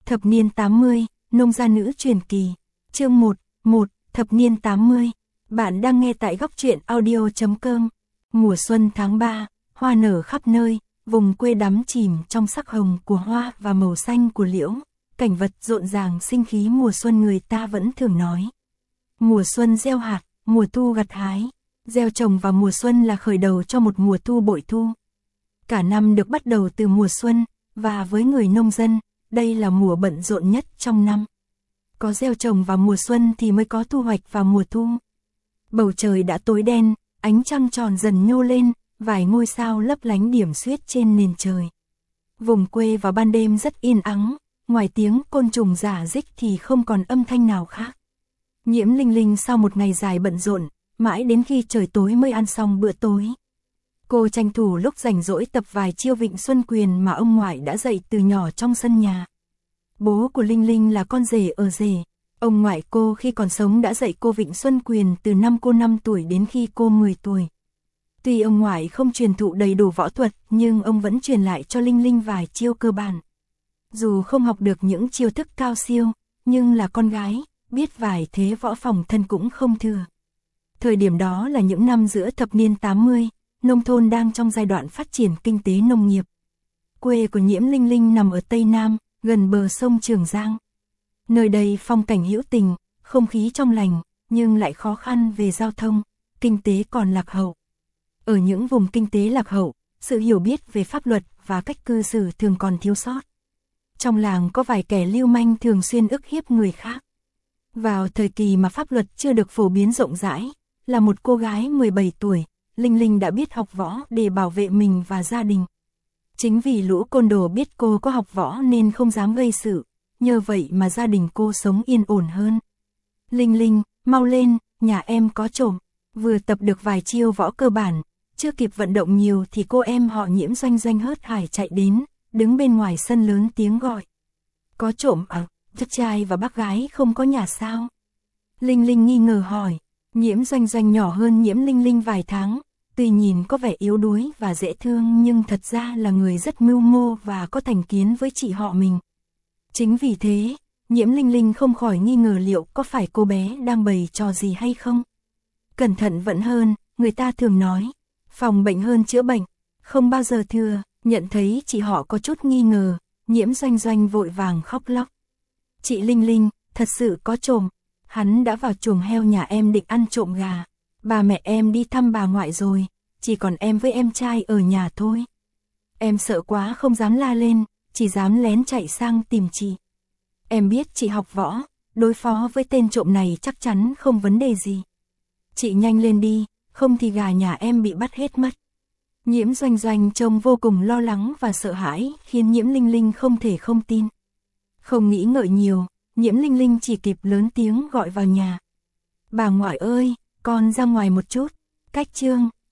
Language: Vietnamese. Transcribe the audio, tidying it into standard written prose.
Thập niên 80, nông gia nữ truyền kỳ. Chương 1, thập niên 80. Bạn đang nghe tại góc truyện audio.com. Mùa xuân tháng 3, hoa nở khắp nơi, vùng quê đắm chìm trong sắc hồng của hoa và màu xanh của liễu. Cảnh vật rộn ràng sinh khí mùa xuân, người ta vẫn thường nói. Mùa xuân gieo hạt, mùa thu gặt hái. Gieo trồng vào mùa xuân là khởi đầu cho một mùa thu bội thu. Cả năm được bắt đầu từ mùa xuân, và với người nông dân, đây là mùa bận rộn nhất trong năm. Có gieo trồng vào mùa xuân thì mới có thu hoạch vào mùa thu. Bầu trời đã tối đen, ánh trăng tròn dần nhô lên, vài ngôi sao lấp lánh điểm xuyết trên nền trời. Vùng quê vào ban đêm rất yên ắng, ngoài tiếng côn trùng rả rích thì không còn âm thanh nào khác. Nhiễm Linh Linh sau một ngày dài bận rộn, mãi đến khi trời tối mới ăn xong bữa tối. Cô tranh thủ lúc rảnh rỗi tập vài chiêu Vịnh Xuân Quyền mà ông ngoại đã dạy từ nhỏ trong sân nhà. Bố của Linh Linh là con rể ở rể. Ông ngoại cô khi còn sống đã dạy cô Vịnh Xuân Quyền từ năm cô 5 tuổi đến khi cô 10 tuổi. Tuy ông ngoại không truyền thụ đầy đủ võ thuật, nhưng ông vẫn truyền lại cho Linh Linh vài chiêu cơ bản. Dù không học được những chiêu thức cao siêu, nhưng là con gái, biết vài thế võ phòng thân cũng không thừa. Thời điểm đó là những năm giữa thập niên 80, nông thôn đang trong giai đoạn phát triển kinh tế nông nghiệp. Quê của Nhiễm Linh Linh nằm ở Tây Nam, gần bờ sông Trường Giang. Nơi đây phong cảnh hữu tình, không khí trong lành, nhưng lại khó khăn về giao thông, kinh tế còn lạc hậu. Ở những vùng kinh tế lạc hậu, sự hiểu biết về pháp luật và cách cư xử thường còn thiếu sót. Trong làng có vài kẻ lưu manh thường xuyên ức hiếp người khác. Vào thời kỳ mà pháp luật chưa được phổ biến rộng rãi, là một cô gái 17 tuổi, Linh Linh đã biết học võ để bảo vệ mình và gia đình. Chính vì lũ côn đồ biết cô có học võ nên không dám gây sự, nhờ vậy mà gia đình cô sống yên ổn hơn. Linh Linh, mau lên, nhà em có trộm. Vừa tập được vài chiêu võ cơ bản, chưa kịp vận động nhiều thì cô em họ Nhiễm Doanh Doanh hớt hải chạy đến, đứng bên ngoài sân lớn tiếng gọi. Có trộm à? Chắc trai và bác gái không có nhà sao? Linh Linh nghi ngờ hỏi. Nhiễm Doanh Doanh nhỏ hơn Nhiễm Linh Linh vài tháng, tuy nhìn có vẻ yếu đuối và dễ thương nhưng thật ra là người rất mưu mô và có thành kiến với chị họ mình. Chính vì thế, Nhiễm Linh Linh không khỏi nghi ngờ liệu có phải cô bé đang bày trò gì hay không. Cẩn thận vẫn hơn, người ta thường nói, phòng bệnh hơn chữa bệnh, không bao giờ thừa. Nhận thấy chị họ có chút nghi ngờ, Nhiễm Doanh Doanh vội vàng khóc lóc. Chị Linh Linh, thật sự có trộm. Hắn đã vào chuồng heo nhà em định ăn trộm gà. Bà mẹ em đi thăm bà ngoại rồi, chỉ còn em với em trai ở nhà thôi. Em sợ quá không dám la lên, chỉ dám lén chạy sang tìm chị. Em biết chị học võ, đối phó với tên trộm này chắc chắn không vấn đề gì. Chị nhanh lên đi, không thì gà nhà em bị bắt hết mất. Nhiễm Doanh Doanh trông vô cùng lo lắng và sợ hãi, khiến Nhiễm Linh Linh không thể không tin. Không nghĩ ngợi nhiều, Nhiễm Linh Linh chỉ kịp lớn tiếng gọi vào nhà. Bà ngoại ơi, con ra ngoài một chút. Cách chương